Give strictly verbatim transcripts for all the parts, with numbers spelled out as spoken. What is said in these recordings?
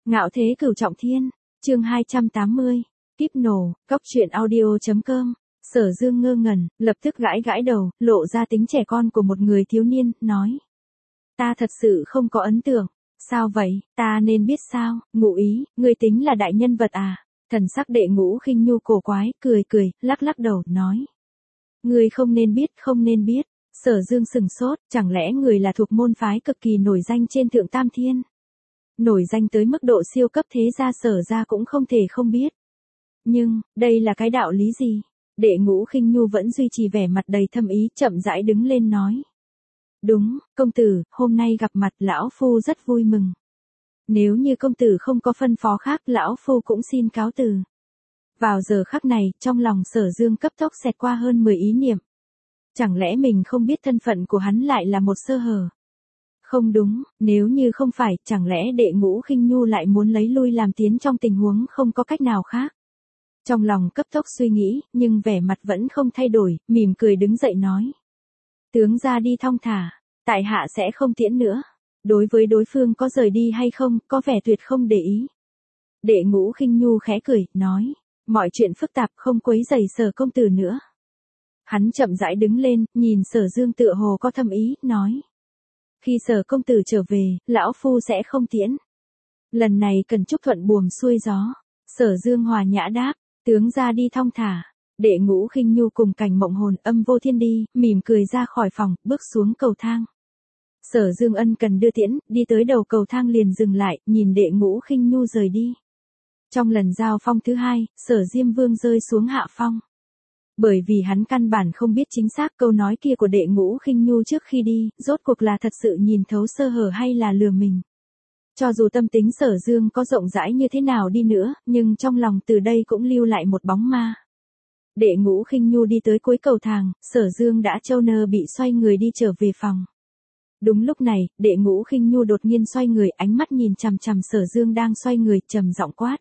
Ngạo thế cửu trọng thiên, chương hai trăm tám mươi, kíp nổ, cóc truyện audio chấm com. Sở Dương ngơ ngẩn, lập tức gãi gãi đầu, lộ ra tính trẻ con của một người thiếu niên, nói. Ta thật sự không có ấn tượng. Sao vậy, ta nên biết sao? Ngụ ý, ngươi tính là đại nhân vật à? Thần sắc Đệ Ngũ Khinh Nhu cổ quái, cười cười, lắc lắc đầu, nói. Ngươi không nên biết, không nên biết. Sở Dương sừng sốt, chẳng lẽ người là thuộc môn phái cực kỳ nổi danh trên Thượng Tam Thiên? Nổi danh tới mức độ siêu cấp thế gia Sở gia cũng không thể không biết. Nhưng, đây là cái đạo lý gì? Đệ Ngũ Khinh Nhu vẫn duy trì vẻ mặt đầy thâm ý, chậm rãi đứng lên nói. Đúng, công tử, hôm nay gặp mặt lão phu rất vui mừng. Nếu như công tử không có phân phó khác, lão phu cũng xin cáo từ. Vào giờ khắc này, trong lòng Sở Dương cấp tốc xẹt qua hơn mười ý niệm. Chẳng lẽ mình không biết thân phận của hắn lại là một sơ hở? Không đúng, nếu như không phải, chẳng lẽ Đệ Ngũ Khinh Nhu lại muốn lấy lui làm tiến trong tình huống không có cách nào khác? Trong lòng cấp tốc suy nghĩ, nhưng vẻ mặt vẫn không thay đổi, mỉm cười đứng dậy nói. Tướng ra đi thong thả, tại hạ sẽ không tiễn nữa. Đối với đối phương có rời đi hay không, có vẻ tuyệt không để ý. Đệ Ngũ Khinh Nhu khẽ cười, nói, mọi chuyện phức tạp không quấy rầy Sở công tử nữa. Hắn chậm rãi đứng lên, nhìn Sở Dương tựa hồ có thâm ý, nói. Khi Sở công tử trở về, lão phu sẽ không tiễn. Lần này cần chúc thuận buồm xuôi gió. Sở Dương hòa nhã đáp, tướng ra đi thong thả. Đệ Ngũ Khinh Nhu cùng Cảnh Mộng Hồn Âm Vô Thiên đi, mỉm cười ra khỏi phòng, bước xuống cầu thang. Sở Dương ân cần đưa tiễn, đi tới đầu cầu thang liền dừng lại, nhìn Đệ Ngũ Khinh Nhu rời đi. Trong lần giao phong thứ hai, Sở Diêm Vương rơi xuống hạ phong. Bởi vì hắn căn bản không biết chính xác câu nói kia của Đệ Ngũ Khinh Nhu trước khi đi, rốt cuộc là thật sự nhìn thấu sơ hở hay là lừa mình. Cho dù tâm tính Sở Dương có rộng rãi như thế nào đi nữa, nhưng trong lòng từ đây cũng lưu lại một bóng ma. Đệ Ngũ Khinh Nhu đi tới cuối cầu thang, Sở Dương đã trâu nơ bị xoay người đi trở về phòng. Đúng lúc này, Đệ Ngũ Khinh Nhu đột nhiên xoay người, ánh mắt nhìn chằm chằm Sở Dương đang xoay người, trầm giọng quát.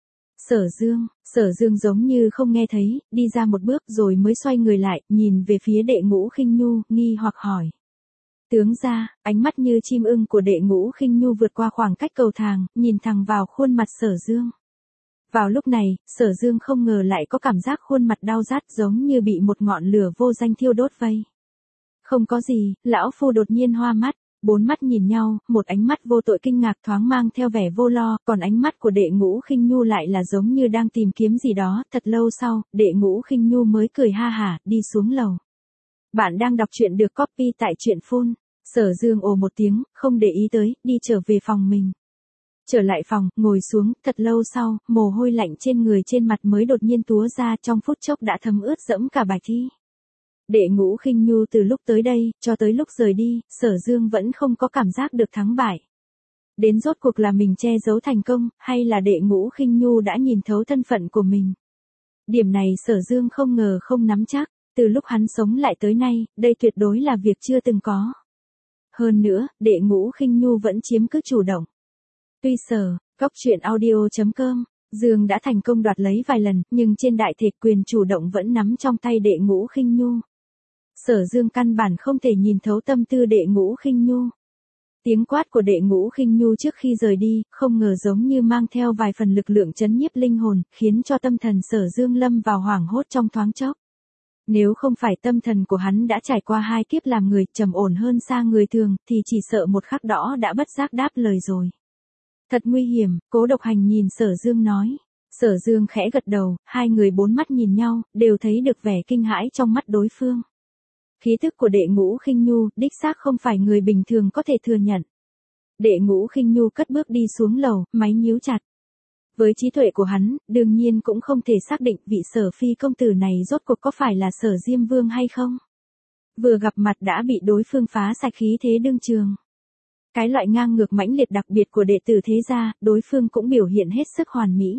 Sở Dương, Sở Dương giống như không nghe thấy, đi ra một bước rồi mới xoay người lại, nhìn về phía Đệ Ngũ Khinh Nhu, nghi hoặc hỏi. Tướng ra, ánh mắt như chim ưng của Đệ Ngũ Khinh Nhu vượt qua khoảng cách cầu thang, nhìn thẳng vào khuôn mặt Sở Dương. Vào lúc này, Sở Dương không ngờ lại có cảm giác khuôn mặt đau rát giống như bị một ngọn lửa vô danh thiêu đốt vây. Không có gì, lão phu đột nhiên hoa mắt, bốn mắt nhìn nhau, một ánh mắt vô tội kinh ngạc thoáng mang theo vẻ vô lo, còn ánh mắt của Đệ Ngũ Khinh Nhu lại là giống như đang tìm kiếm gì đó. Thật lâu sau, Đệ Ngũ Khinh Nhu mới cười ha hả, đi xuống lầu. Bạn đang đọc truyện được copy tại truyện phun. Sở Dương ồ một tiếng, không để ý tới, đi trở về phòng mình. Trở lại phòng, ngồi xuống, thật lâu sau, mồ hôi lạnh trên người trên mặt mới đột nhiên túa ra, trong phút chốc đã thấm ướt dẫm cả bạch thi. Đệ Ngũ Khinh Nhu từ lúc tới đây, cho tới lúc rời đi, Sở Dương vẫn không có cảm giác được thắng bại. Đến rốt cuộc là mình che giấu thành công, hay là Đệ Ngũ Khinh Nhu đã nhìn thấu thân phận của mình. Điểm này Sở Dương không ngờ không nắm chắc, từ lúc hắn sống lại tới nay, đây tuyệt đối là việc chưa từng có. Hơn nữa, Đệ Ngũ Khinh Nhu vẫn chiếm cứ chủ động. Tuy Sở, cóc truyện audio chấm com, Dương đã thành công đoạt lấy vài lần, nhưng trên đại thể quyền chủ động vẫn nắm trong tay Đệ Ngũ Khinh Nhu. Sở Dương căn bản không thể nhìn thấu tâm tư Đệ Ngũ Khinh Nhu. Tiếng quát của Đệ Ngũ Khinh Nhu trước khi rời đi, không ngờ giống như mang theo vài phần lực lượng trấn nhiếp linh hồn, khiến cho tâm thần Sở Dương lâm vào hoảng hốt trong thoáng chốc. Nếu không phải tâm thần của hắn đã trải qua hai kiếp làm người trầm ổn hơn xa người thường, thì chỉ sợ một khắc đó đã bất giác đáp lời rồi. Thật nguy hiểm, Cố Độc Hành nhìn Sở Dương nói. Sở Dương khẽ gật đầu, hai người bốn mắt nhìn nhau, đều thấy được vẻ kinh hãi trong mắt đối phương. Khí thức của Đệ Ngũ Khinh Nhu, đích xác không phải người bình thường có thể thừa nhận. Đệ Ngũ Khinh Nhu cất bước đi xuống lầu, máy nhíu chặt. Với trí tuệ của hắn, đương nhiên cũng không thể xác định vị Sở phi công tử này rốt cuộc có phải là Sở Diêm Vương hay không. Vừa gặp mặt đã bị đối phương phá sạch khí thế đương trường. Cái loại ngang ngược mãnh liệt đặc biệt của đệ tử thế gia, đối phương cũng biểu hiện hết sức hoàn mỹ.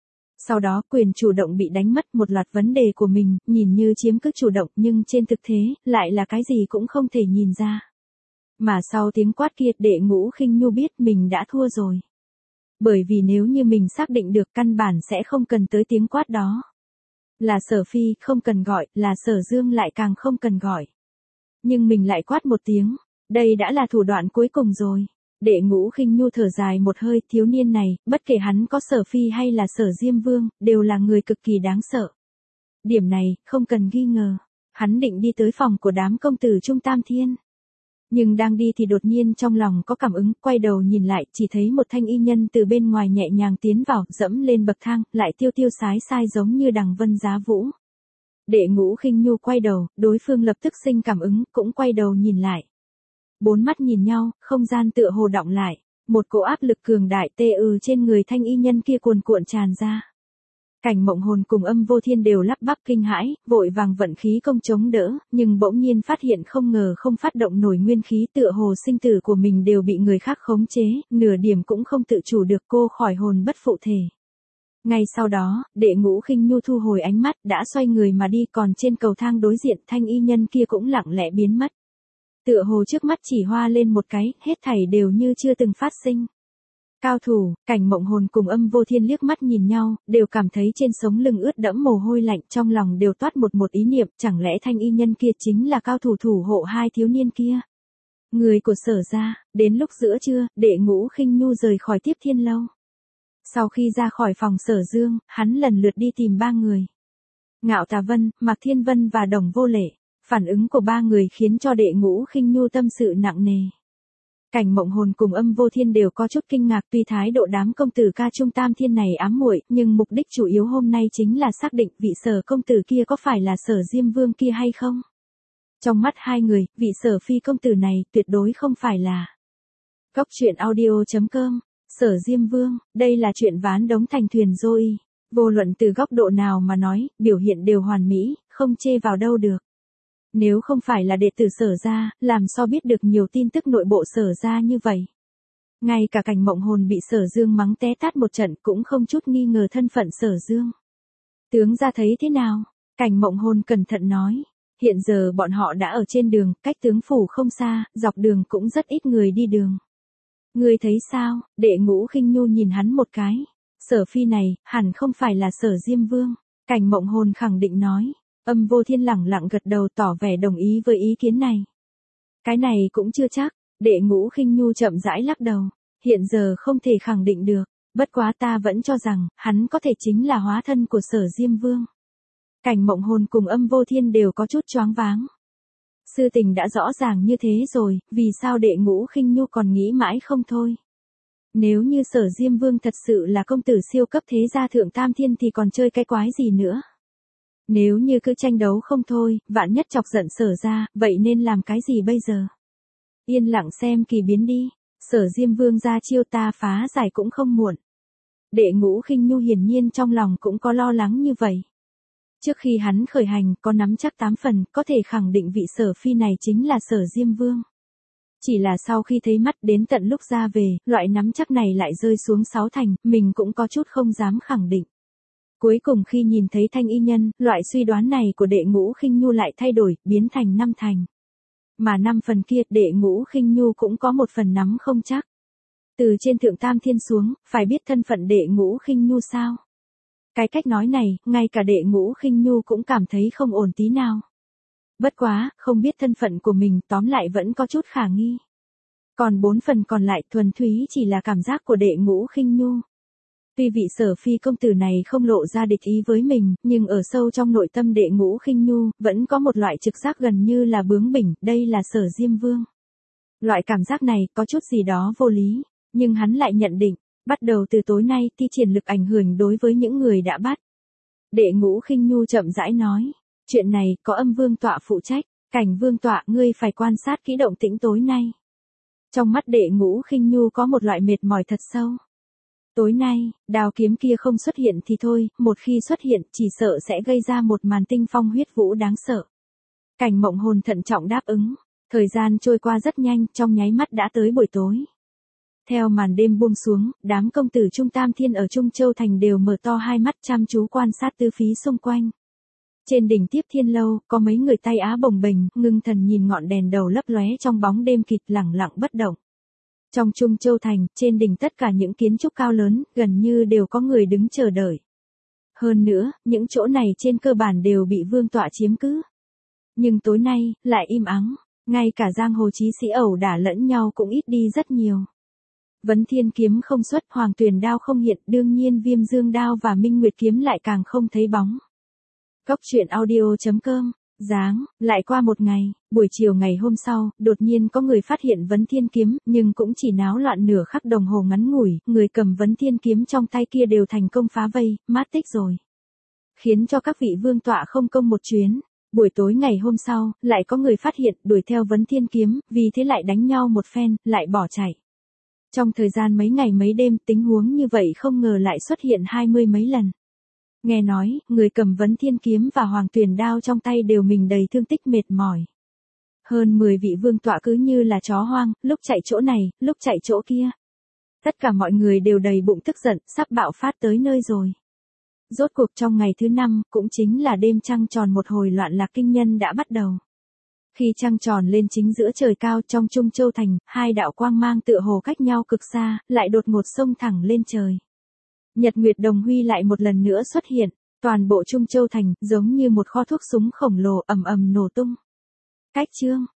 Sau đó quyền chủ động bị đánh mất, một loạt vấn đề của mình, nhìn như chiếm cứ chủ động nhưng trên thực tế, lại là cái gì cũng không thể nhìn ra. Mà sau tiếng quát kia, Đệ Ngũ Khinh Nhu biết mình đã thua rồi. Bởi vì nếu như mình xác định được, căn bản sẽ không cần tới tiếng quát đó. Là Sở phi không cần gọi, là Sở Dương lại càng không cần gọi. Nhưng mình lại quát một tiếng, đây đã là thủ đoạn cuối cùng rồi. Đệ Ngũ Khinh Nhu thở dài một hơi, thiếu niên này, bất kể hắn có Sở Phi hay là Sở Diêm Vương, đều là người cực kỳ đáng sợ. Điểm này, không cần nghi ngờ. Hắn định đi tới phòng của đám công tử Trung Tam Thiên. Nhưng đang đi thì đột nhiên trong lòng có cảm ứng, quay đầu nhìn lại, chỉ thấy một thanh y nhân từ bên ngoài nhẹ nhàng tiến vào, dẫm lên bậc thang, lại tiêu tiêu sái sai giống như đằng vân giá vũ. Đệ Ngũ Khinh Nhu quay đầu, đối phương lập tức sinh cảm ứng, cũng quay đầu nhìn lại. Bốn mắt nhìn nhau, không gian tựa hồ động lại, một cỗ áp lực cường đại tê ư trên người thanh y nhân kia cuồn cuộn tràn ra. Cảnh Mộng Hồn cùng Âm Vô Thiên đều lắp bắp kinh hãi, vội vàng vận khí công chống đỡ, nhưng bỗng nhiên phát hiện không ngờ không phát động nổi nguyên khí, tựa hồ sinh tử của mình đều bị người khác khống chế, nửa điểm cũng không tự chủ được, cô khỏi hồn bất phụ thể. Ngay sau đó, Đệ Ngũ Khinh Nhu thu hồi ánh mắt, đã xoay người mà đi, còn trên cầu thang đối diện thanh y nhân kia cũng lặng lẽ biến mất. Tựa hồ trước mắt chỉ hoa lên một cái, hết thảy đều như chưa từng phát sinh. Cao thủ, Cảnh Mộng Hồn cùng Âm Vô Thiên liếc mắt nhìn nhau, đều cảm thấy trên sống lưng ướt đẫm mồ hôi lạnh, trong lòng đều toát một một ý niệm, chẳng lẽ thanh y nhân kia chính là cao thủ thủ hộ hai thiếu niên kia. Người của Sở gia. Đến lúc giữa trưa, Đệ Ngũ Khinh Nhu rời khỏi Tiếp Thiên lâu. Sau khi ra khỏi phòng Sở Dương, hắn lần lượt đi tìm ba người. Ngạo Tà Vân, Mạc Thiên Vân và Đồng Vô Lễ. Phản ứng của ba người khiến cho Đệ Ngũ Khinh Nhu tâm sự nặng nề. Cảnh Mộng Hồn cùng Âm Vô Thiên đều có chút kinh ngạc, tuy thái độ đám công tử ca Trung Tam Thiên này ám muội, nhưng mục đích chủ yếu hôm nay chính là xác định vị Sở công tử kia có phải là Sở Diêm Vương kia hay không. Trong mắt hai người, vị Sở Phi công tử này tuyệt đối không phải là. Góc truyện audio chấm com, Sở Diêm Vương, đây là chuyện ván đóng thành thuyền rồi. Vô luận từ góc độ nào mà nói, biểu hiện đều hoàn mỹ, không chê vào đâu được. Nếu không phải là đệ tử Sở gia, làm sao biết được nhiều tin tức nội bộ Sở gia như vậy. Ngay cả Cảnh Mộng Hồn bị Sở Dương mắng té tát một trận cũng không chút nghi ngờ thân phận Sở Dương. Tướng gia thấy thế nào? Cảnh Mộng Hồn cẩn thận nói. Hiện giờ bọn họ đã ở trên đường, cách tướng phủ không xa, dọc đường cũng rất ít người đi đường. Ngươi thấy sao? Đệ Ngũ Khinh Nhu nhìn hắn một cái. Sở Phi này, hẳn không phải là Sở Diêm Vương. Cảnh Mộng Hồn khẳng định nói. Âm Vô Thiên lẳng lặng gật đầu tỏ vẻ đồng ý với ý kiến này. Cái này cũng chưa chắc, Đệ Ngũ Khinh Nhu chậm rãi lắc đầu. Hiện giờ không thể khẳng định được, bất quá ta vẫn cho rằng, hắn có thể chính là hóa thân của Sở Diêm Vương. Cảnh Mộng Hồn cùng Âm Vô Thiên đều có chút choáng váng. Sự tình đã rõ ràng như thế rồi, vì sao Đệ Ngũ Khinh Nhu còn nghĩ mãi không thôi. Nếu như Sở Diêm Vương thật sự là công tử siêu cấp thế gia thượng tam thiên thì còn chơi cái quái gì nữa. Nếu như cứ tranh đấu không thôi, vạn nhất chọc giận Sở gia, vậy nên làm cái gì bây giờ? Yên lặng xem kỳ biến đi, Sở Diêm Vương ra chiêu ta phá giải cũng không muộn. Đệ Ngũ Khinh Nhu hiển nhiên trong lòng cũng có lo lắng như vậy. Trước khi hắn khởi hành, có nắm chắc tám phần, có thể khẳng định vị Sở Phi này chính là Sở Diêm Vương. Chỉ là sau khi thấy mắt đến tận lúc ra về, loại nắm chắc này lại rơi xuống sáu thành, mình cũng có chút không dám khẳng định. Cuối cùng khi nhìn thấy thanh y nhân, loại suy đoán này của Đệ Ngũ Khinh Nhu lại thay đổi, biến thành năm thành. Mà năm phần kia, Đệ Ngũ Khinh Nhu cũng có một phần nắm không chắc. Từ trên thượng tam thiên xuống, phải biết thân phận Đệ Ngũ Khinh Nhu sao? Cái cách nói này, ngay cả Đệ Ngũ Khinh Nhu cũng cảm thấy không ổn tí nào. Bất quá, không biết thân phận của mình, tóm lại vẫn có chút khả nghi. Còn bốn phần còn lại thuần túy chỉ là cảm giác của Đệ Ngũ Khinh Nhu. Tuy vị Sở Phi công tử này không lộ ra địch ý với mình, nhưng ở sâu trong nội tâm Đệ Ngũ Khinh Nhu, vẫn có một loại trực giác gần như là bướng bỉnh, đây là Sở Diêm Vương. Loại cảm giác này có chút gì đó vô lý, nhưng hắn lại nhận định, bắt đầu từ tối nay thi triển lực ảnh hưởng đối với những người đã bắt. Đệ Ngũ Khinh Nhu chậm rãi nói, chuyện này có Âm Vương tọa phụ trách, Cảnh Vương tọa ngươi phải quan sát kỹ động tĩnh tối nay. Trong mắt Đệ Ngũ Khinh Nhu có một loại mệt mỏi thật sâu. Tối nay, đao kiếm kia không xuất hiện thì thôi, một khi xuất hiện chỉ sợ sẽ gây ra một màn tinh phong huyết vũ đáng sợ. Cảnh Mộng Hồn thận trọng đáp ứng, thời gian trôi qua rất nhanh, trong nháy mắt đã tới buổi tối. Theo màn đêm buông xuống, đám công tử Trung Tam Thiên ở Trung Châu Thành đều mở to hai mắt chăm chú quan sát tứ phía xung quanh. Trên đỉnh Tiếp Thiên lâu, có mấy người tay á bồng bềnh, ngưng thần nhìn ngọn đèn đầu lấp lóe trong bóng đêm kịt lẳng lặng bất động. Trong Trung Châu Thành, trên đỉnh tất cả những kiến trúc cao lớn, gần như đều có người đứng chờ đợi. Hơn nữa, những chỗ này trên cơ bản đều bị vương tọa chiếm cứ. Nhưng tối nay, lại im ắng, ngay cả giang hồ chí sĩ ẩu đả lẫn nhau cũng ít đi rất nhiều. Vấn Thiên kiếm không xuất, Hoàng Tuyền đao không hiện, đương nhiên Viêm Dương đao và Minh Nguyệt kiếm lại càng không thấy bóng. Cốc truyện audio chấm com. Giáng, lại qua một ngày, buổi chiều ngày hôm sau, đột nhiên có người phát hiện Vấn Thiên kiếm, nhưng cũng chỉ náo loạn nửa khắc đồng hồ ngắn ngủi, người cầm Vấn Thiên kiếm trong tay kia đều thành công phá vây, mát tích rồi. Khiến cho các vị vương tọa không công một chuyến. Buổi tối ngày hôm sau, lại có người phát hiện, đuổi theo Vấn Thiên kiếm, vì thế lại đánh nhau một phen, lại bỏ chạy. Trong thời gian mấy ngày mấy đêm, tình huống như vậy không ngờ lại xuất hiện hai mươi mấy lần. Nghe nói, người cầm Vấn Thiên kiếm và Hoàng Tuyền đao trong tay đều mình đầy thương tích mệt mỏi. Hơn mười vị vương tọa cứ như là chó hoang, lúc chạy chỗ này, lúc chạy chỗ kia. Tất cả mọi người đều đầy bụng tức giận, sắp bạo phát tới nơi rồi. Rốt cuộc trong ngày thứ năm, cũng chính là đêm trăng tròn, một hồi loạn lạc kinh nhân đã bắt đầu. Khi trăng tròn lên chính giữa trời cao trong Trung Châu Thành, hai đạo quang mang tựa hồ cách nhau cực xa, lại đột ngột xông thẳng lên trời. Nhật Nguyệt Đồng Huy lại một lần nữa xuất hiện, toàn bộ Trung Châu Thành giống như một kho thuốc súng khổng lồ ầm ầm nổ tung. Cách chương